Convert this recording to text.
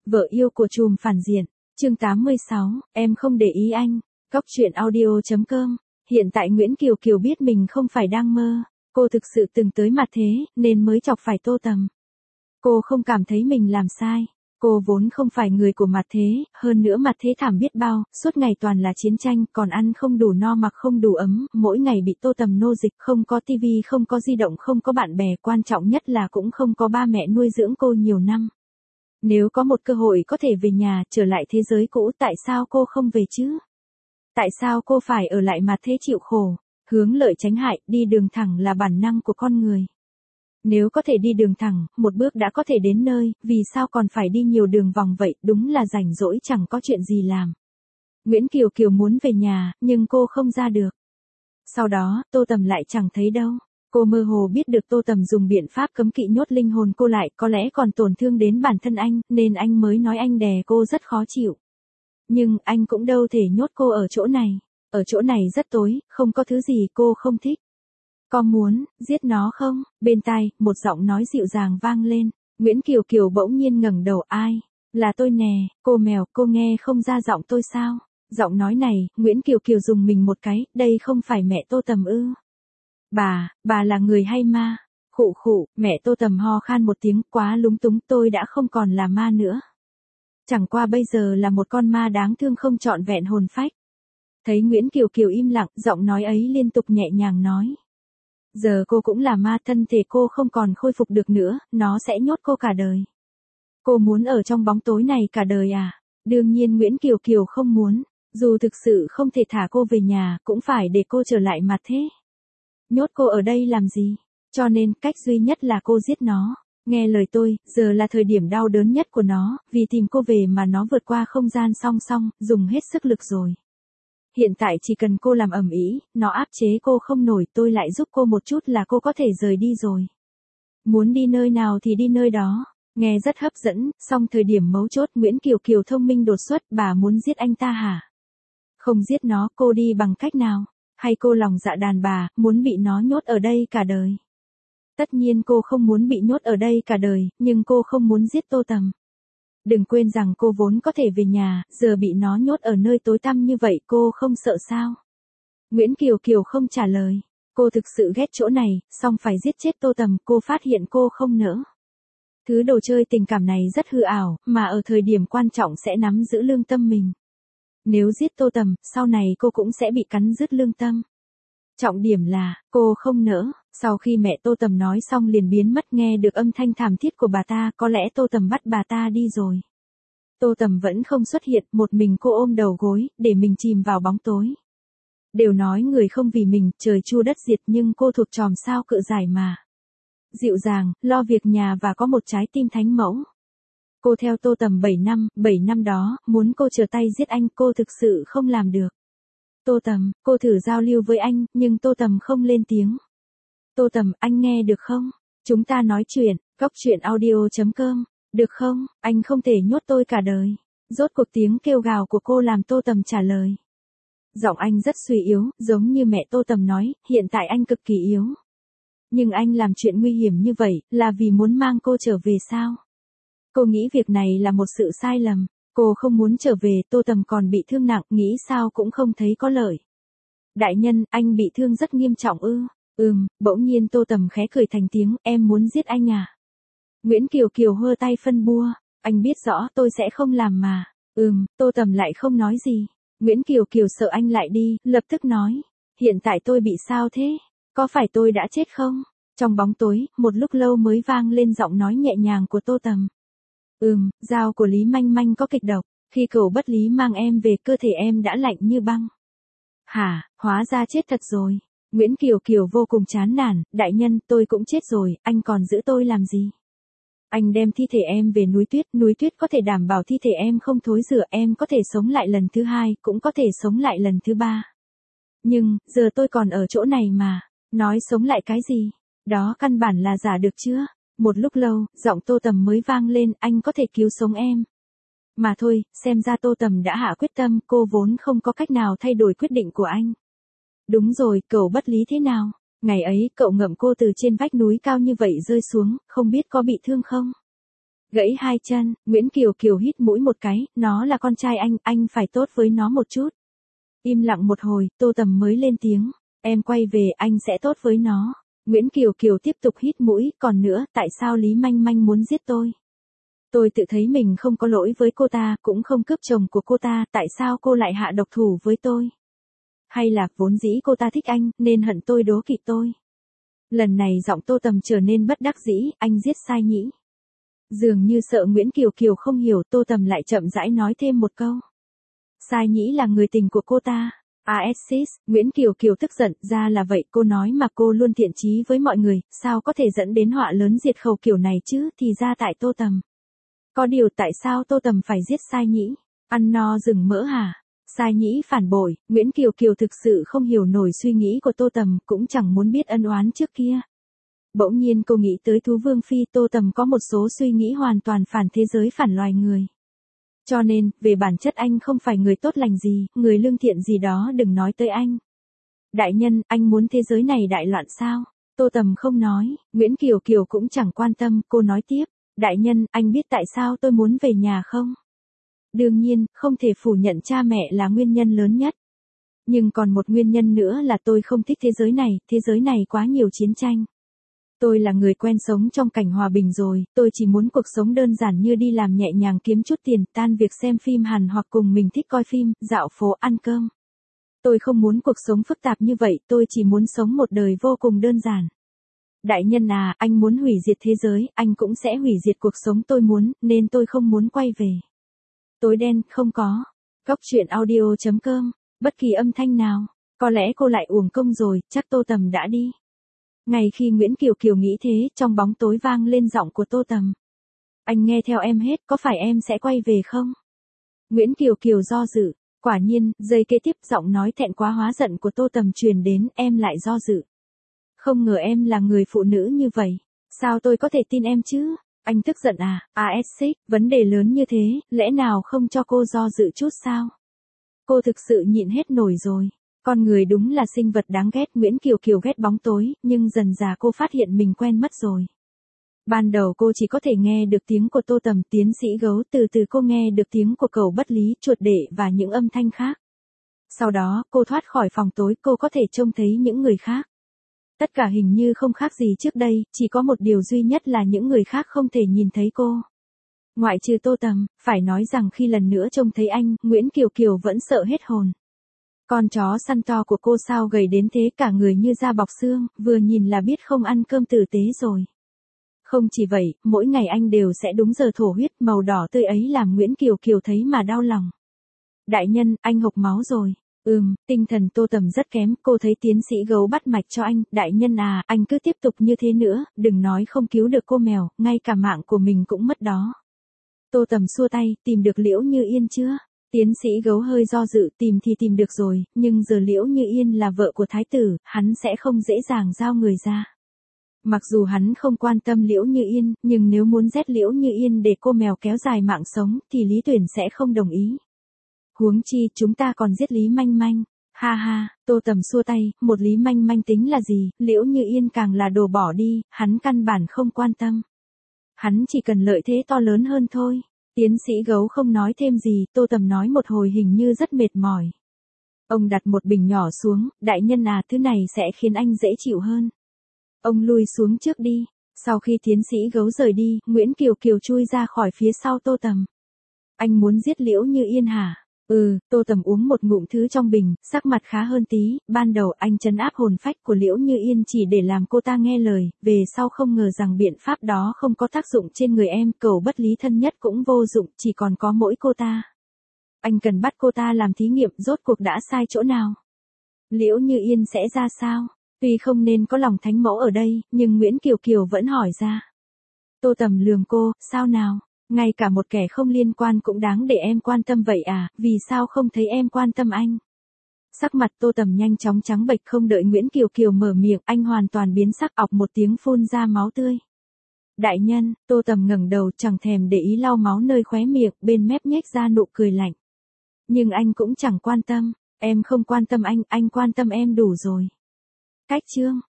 Vợ yêu của trùm phản diện, chương 86, em không để ý anh. Góc truyện audio.com. Hiện tại Nguyễn Kiều Kiều biết mình không phải đang mơ, cô thực sự từng tới mặt thế, nên mới chọc phải Tô Tầm. Cô không cảm thấy mình làm sai. Cô vốn không phải người của mặt thế, hơn nữa mặt thế thảm biết bao, suốt ngày toàn là chiến tranh, còn ăn không đủ no mặc không đủ ấm, mỗi ngày bị Tô Tầm nô dịch, không có tivi, không có di động, không có bạn bè, quan trọng nhất là cũng không có ba mẹ nuôi dưỡng cô nhiều năm. Nếu có một cơ hội có thể về nhà, trở lại thế giới cũ, tại sao cô không về chứ? Tại sao cô phải ở lại mặt thế chịu khổ? Hướng lợi tránh hại, đi đường thẳng là bản năng của con người. Nếu có thể đi đường thẳng, một bước đã có thể đến nơi, vì sao còn phải đi nhiều đường vòng vậy, đúng là rảnh rỗi chẳng có chuyện gì làm. Nguyễn Kiều Kiều muốn về nhà, nhưng cô không ra được. Sau đó, Tô Tầm lại chẳng thấy đâu. Cô mơ hồ biết được Tô Tầm dùng biện pháp cấm kỵ nhốt linh hồn cô lại, có lẽ còn tổn thương đến bản thân anh, nên anh mới nói anh đè cô rất khó chịu. Nhưng anh cũng đâu thể nhốt cô ở chỗ này. Ở chỗ này rất tối, không có thứ gì cô không thích. Có muốn giết nó không? Bên tai, một giọng nói dịu dàng vang lên. Nguyễn Kiều Kiều bỗng nhiên ngẩng đầu. Ai? Là tôi nè, cô mèo, cô nghe không ra giọng tôi sao? Giọng nói này, Nguyễn Kiều Kiều dùng mình một cái, đây không phải mẹ Tô Tầm ư? Bà là người hay ma? Khụ khụ, mẹ Tô Tầm ho khan một tiếng, quá lúng túng, tôi đã không còn là ma nữa. Chẳng qua bây giờ là một con ma đáng thương không trọn vẹn hồn phách. Thấy Nguyễn Kiều Kiều im lặng, giọng nói ấy liên tục nhẹ nhàng nói. Giờ cô cũng là ma, thân thể cô không còn khôi phục được nữa, nó sẽ nhốt cô cả đời. Cô muốn ở trong bóng tối này cả đời à? Đương nhiên Nguyễn Kiều Kiều không muốn, dù thực sự không thể thả cô về nhà, cũng phải để cô trở lại mặt thế. Nhốt cô ở đây làm gì? Cho nên, cách duy nhất là cô giết nó. Nghe lời tôi, giờ là thời điểm đau đớn nhất của nó, vì tìm cô về mà nó vượt qua không gian song song, dùng hết sức lực rồi. Hiện tại chỉ cần cô làm ầm ĩ, nó áp chế cô không nổi, tôi lại giúp cô một chút là cô có thể rời đi rồi. Muốn đi nơi nào thì đi nơi đó. Nghe rất hấp dẫn, song thời điểm mấu chốt Nguyễn Kiều Kiều thông minh đột xuất, bà muốn giết anh ta hả? Không giết nó, cô đi bằng cách nào? Hay cô lòng dạ đàn bà, muốn bị nó nhốt ở đây cả đời? Tất nhiên cô không muốn bị nhốt ở đây cả đời, nhưng cô không muốn giết Tô Tầm. Đừng quên rằng cô vốn có thể về nhà, giờ bị nó nhốt ở nơi tối tăm như vậy, cô không sợ sao? Nguyễn Kiều Kiều không trả lời. Cô thực sự ghét chỗ này, song phải giết chết Tô Tầm, cô phát hiện cô không nỡ. Thứ đồ chơi tình cảm này rất hư ảo, mà ở thời điểm quan trọng sẽ nắm giữ lương tâm mình. Nếu giết Tô Tầm, sau này cô cũng sẽ bị cắn rứt lương tâm. Trọng điểm là, cô không nỡ. Sau khi mẹ Tô Tầm nói xong liền biến mất, nghe được âm thanh thảm thiết của bà ta, có lẽ Tô Tầm bắt bà ta đi rồi. Tô Tầm vẫn không xuất hiện, một mình cô ôm đầu gối, để mình chìm vào bóng tối. Đều nói người không vì mình, trời chu đất diệt, nhưng cô thuộc chòm sao cự giải mà. Dịu dàng, lo việc nhà và có một trái tim thánh mẫu. Cô theo Tô Tầm 7 năm đó, muốn cô trở tay giết anh, cô thực sự không làm được. Tô Tầm, cô thử giao lưu với anh, nhưng Tô Tầm không lên tiếng. Tô Tầm, anh nghe được không? Chúng ta nói chuyện, góc truyện audio.com, được không? Anh không thể nhốt tôi cả đời. Rốt cuộc tiếng kêu gào của cô làm Tô Tầm trả lời. Giọng anh rất suy yếu, giống như mẹ Tô Tầm nói, hiện tại anh cực kỳ yếu. Nhưng anh làm chuyện nguy hiểm như vậy, là vì muốn mang cô trở về sao? Cô nghĩ việc này là một sự sai lầm. Cô không muốn trở về, Tô Tầm còn bị thương nặng, nghĩ sao cũng không thấy có lợi. Đại nhân, anh bị thương rất nghiêm trọng ư? Bỗng nhiên Tô Tầm khẽ cười thành tiếng, em muốn giết anh à? Nguyễn Kiều Kiều hơ tay phân bua, anh biết rõ tôi sẽ không làm mà. Tô Tầm lại không nói gì. Nguyễn Kiều Kiều sợ anh lại đi, lập tức nói, hiện tại tôi bị sao thế? Có phải tôi đã chết không? Trong bóng tối, một lúc lâu mới vang lên giọng nói nhẹ nhàng của Tô Tầm. Dao của Lý Manh Manh có kịch độc, khi Cẩu Bất Lý mang em về cơ thể em đã lạnh như băng. Hả, hóa ra chết thật rồi. Nguyễn Kiều Kiều vô cùng chán nản, đại nhân, tôi cũng chết rồi, anh còn giữ tôi làm gì? Anh đem thi thể em về núi tuyết có thể đảm bảo thi thể em không thối rữa, em có thể sống lại lần thứ hai, cũng có thể sống lại lần thứ ba. Nhưng, giờ tôi còn ở chỗ này mà, nói sống lại cái gì? Đó căn bản là giả được chưa? Một lúc lâu, giọng Tô Tầm mới vang lên, anh có thể cứu sống em. Mà thôi, xem ra Tô Tầm đã hạ quyết tâm, cô vốn không có cách nào thay đổi quyết định của anh. Đúng rồi, Cẩu Bất Lý thế nào? Ngày ấy, cậu ngậm cô từ trên vách núi cao như vậy rơi xuống, không biết có bị thương không? Gãy hai chân, Nguyễn Kiều Kiều hít mũi một cái, nó là con trai anh phải tốt với nó một chút. Im lặng một hồi, Tô Tầm mới lên tiếng, em quay về anh sẽ tốt với nó. Nguyễn Kiều Kiều tiếp tục hít mũi, còn nữa, tại sao Lý Manh Manh muốn giết tôi? Tôi tự thấy mình không có lỗi với cô ta, cũng không cướp chồng của cô ta, tại sao cô lại hạ độc thủ với tôi? Hay là vốn dĩ cô ta thích anh, nên hận tôi đố kỵ tôi? Lần này giọng Tô Tầm trở nên bất đắc dĩ, anh giết Sai Nhĩ. Dường như sợ Nguyễn Kiều Kiều không hiểu, Tô Tầm lại chậm rãi nói thêm một câu. Sai Nhĩ là người tình của cô ta. Aexis, Nguyễn Kiều Kiều tức giận, ra là vậy, cô nói mà cô luôn thiện chí với mọi người, sao có thể dẫn đến họa lớn diệt khẩu kiểu này chứ, thì ra tại Tô Tầm. Có điều tại sao Tô Tầm phải giết Sai Nhĩ? Ăn no rừng mỡ hả? Sai Nhĩ phản bội, Nguyễn Kiều Kiều thực sự không hiểu nổi suy nghĩ của Tô Tầm, cũng chẳng muốn biết ân oán trước kia. Bỗng nhiên cô nghĩ tới Thú Vương Phi, Tô Tầm có một số suy nghĩ hoàn toàn phản thế giới phản loài người. Cho nên, về bản chất anh không phải người tốt lành gì, người lương thiện gì đó đừng nói tới anh. Đại nhân, anh muốn thế giới này đại loạn sao? Tô Tầm không nói, Nguyễn Kiều Kiều cũng chẳng quan tâm, cô nói tiếp. Đại nhân, anh biết tại sao tôi muốn về nhà không? Đương nhiên, không thể phủ nhận cha mẹ là nguyên nhân lớn nhất. Nhưng còn một nguyên nhân nữa là tôi không thích thế giới này quá nhiều chiến tranh. Tôi là người quen sống trong cảnh hòa bình rồi, tôi chỉ muốn cuộc sống đơn giản như đi làm nhẹ nhàng kiếm chút tiền, tan việc xem phim Hàn hoặc cùng mình thích coi phim, dạo phố ăn cơm. Tôi không muốn cuộc sống phức tạp như vậy, tôi chỉ muốn sống một đời vô cùng đơn giản. Đại nhân à, anh muốn hủy diệt thế giới, anh cũng sẽ hủy diệt cuộc sống tôi muốn, nên tôi không muốn quay về. Tối đen, không có. Góc truyện audio.com, bất kỳ âm thanh nào. Có lẽ cô lại uổng công rồi, chắc Tô Tầm đã đi. Ngay khi Nguyễn Kiều Kiều nghĩ thế, trong bóng tối vang lên giọng của Tô Tầm. Anh nghe theo em hết, có phải em sẽ quay về không? Nguyễn Kiều Kiều do dự. Quả nhiên, giây kế tiếp giọng nói thẹn quá hóa giận của Tô Tầm truyền đến, em lại do dự. Không ngờ em là người phụ nữ như vậy. Sao tôi có thể tin em chứ? Anh tức giận à? ASX, vấn đề lớn như thế, lẽ nào không cho cô do dự chút sao? Cô thực sự nhịn hết nổi rồi. Con người đúng là sinh vật đáng ghét. Nguyễn Kiều Kiều ghét bóng tối, nhưng dần dà cô phát hiện mình quen mất rồi. Ban đầu cô chỉ có thể nghe được tiếng của Tô Tầm, tiến sĩ gấu, từ từ cô nghe được tiếng của cẩu bất lý, chuột đệ và những âm thanh khác. Sau đó, cô thoát khỏi phòng tối, cô có thể trông thấy những người khác. Tất cả hình như không khác gì trước đây, chỉ có một điều duy nhất là những người khác không thể nhìn thấy cô. Ngoại trừ Tô Tầm, phải nói rằng khi lần nữa trông thấy anh, Nguyễn Kiều Kiều vẫn sợ hết hồn. Con chó săn to của cô sao gầy đến thế, cả người như da bọc xương, vừa nhìn là biết không ăn cơm tử tế rồi. Không chỉ vậy, mỗi ngày anh đều sẽ đúng giờ thổ huyết, màu đỏ tươi ấy làm Nguyễn Kiều Kiều thấy mà đau lòng. Đại nhân, anh hộc máu rồi. Tinh thần Tô Tầm rất kém, cô thấy tiến sĩ gấu bắt mạch cho anh, đại nhân à, anh cứ tiếp tục như thế nữa, đừng nói không cứu được cô mèo, ngay cả mạng của mình cũng mất đó. Tô Tầm xua tay, tìm được Liễu Như Yên chưa? Tiến sĩ gấu hơi do dự, tìm thì tìm được rồi, nhưng giờ Liễu Như Yên là vợ của thái tử, hắn sẽ không dễ dàng giao người ra. Mặc dù hắn không quan tâm Liễu Như Yên, nhưng nếu muốn giết Liễu Như Yên để cô mèo kéo dài mạng sống, thì Lý Tuyển sẽ không đồng ý. Huống chi, chúng ta còn giết Lý Manh Manh. Ha ha, Tô Tầm xua tay, một Lý Manh Manh tính là gì, Liễu Như Yên càng là đồ bỏ đi, hắn căn bản không quan tâm. Hắn chỉ cần lợi thế to lớn hơn thôi. Tiến sĩ gấu không nói thêm gì, Tô Tầm nói một hồi hình như rất mệt mỏi. Ông đặt một bình nhỏ xuống, đại nhân à, thứ này sẽ khiến anh dễ chịu hơn. Ông lui xuống trước đi. Sau khi tiến sĩ gấu rời đi, Nguyễn Kiều Kiều chui ra khỏi phía sau Tô Tầm. Anh muốn giết Liễu Như Yên hả? Tô Tầm uống một ngụm thứ trong bình, sắc mặt khá hơn tí, ban đầu anh trấn áp hồn phách của Liễu Như Yên chỉ để làm cô ta nghe lời, về sau không ngờ rằng biện pháp đó không có tác dụng trên người em, cẩu bất lý thân nhất cũng vô dụng, chỉ còn có mỗi cô ta. Anh cần bắt cô ta làm thí nghiệm, rốt cuộc đã sai chỗ nào? Liễu Như Yên sẽ ra sao? Tuy không nên có lòng thánh mẫu ở đây, nhưng Nguyễn Kiều Kiều vẫn hỏi ra. Tô Tầm lườm cô, sao nào? Ngay cả một kẻ không liên quan cũng đáng để em quan tâm vậy à, vì sao không thấy em quan tâm anh? Sắc mặt Tô Tầm nhanh chóng trắng bệch, không đợi Nguyễn Kiều Kiều mở miệng, anh hoàn toàn biến sắc, ọc một tiếng phun ra máu tươi. Đại nhân, Tô Tầm ngẩng đầu chẳng thèm để ý lau máu nơi khóe miệng, bên mép nhếch ra nụ cười lạnh. Nhưng anh cũng chẳng quan tâm, em không quan tâm anh quan tâm em đủ rồi. Cách chương